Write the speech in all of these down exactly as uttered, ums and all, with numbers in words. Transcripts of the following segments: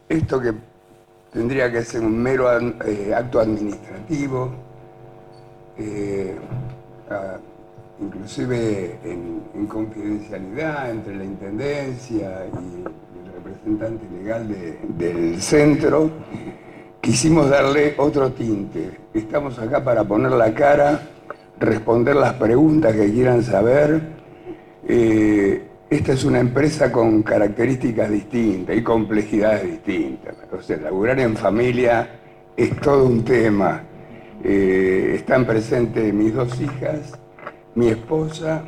esto que tendría que ser un mero eh, acto administrativo, eh, a, inclusive en, en confidencialidad entre la Intendencia y el representante legal de, del centro, quisimos darle otro tinte. Estamos acá para poner la cara, responder las preguntas que quieran saber. Eh, esta es una empresa con características distintas y complejidades distintas. O sea, laburar en familia es todo un tema. Eh, están presentes mis dos hijas, mi esposa,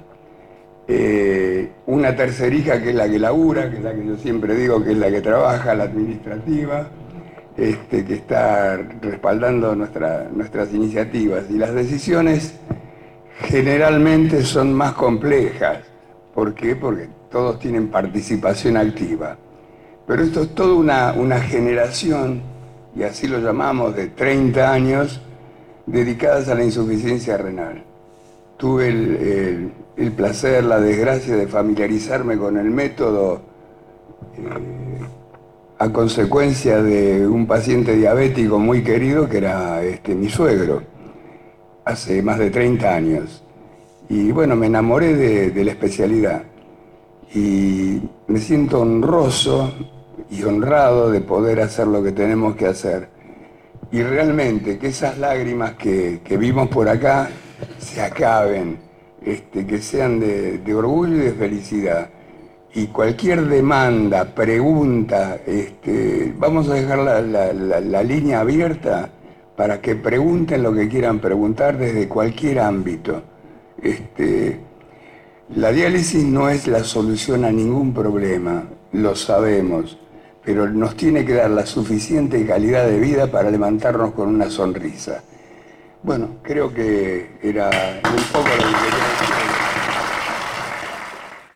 eh, una tercera hija que es la que labura, que es la que yo siempre digo que es la que trabaja, la administrativa, este, que está respaldando nuestra, nuestras iniciativas. Y las decisiones generalmente son más complejas. ¿Por qué? Porque todos tienen participación activa. Pero esto es toda una, una generación, y así lo llamamos, de treinta años, dedicadas a la insuficiencia renal. Tuve el, el, el placer, la desgracia de familiarizarme con el método eh, a consecuencia de un paciente diabético muy querido que era este, mi suegro, hace más de treinta años. Y bueno, me enamoré de, de la especialidad y me siento honroso y honrado de poder hacer lo que tenemos que hacer. Y realmente que esas lágrimas que, que vimos por acá se acaben, este, que sean de, de orgullo y de felicidad. Y cualquier demanda, pregunta, este, vamos a dejar la, la, la, la línea abierta para que pregunten lo que quieran preguntar desde cualquier ámbito. Este, la diálisis no es la solución a ningún problema, lo sabemos, pero nos tiene que dar la suficiente calidad de vida para levantarnos con una sonrisa. Bueno, creo que era un poco lo que...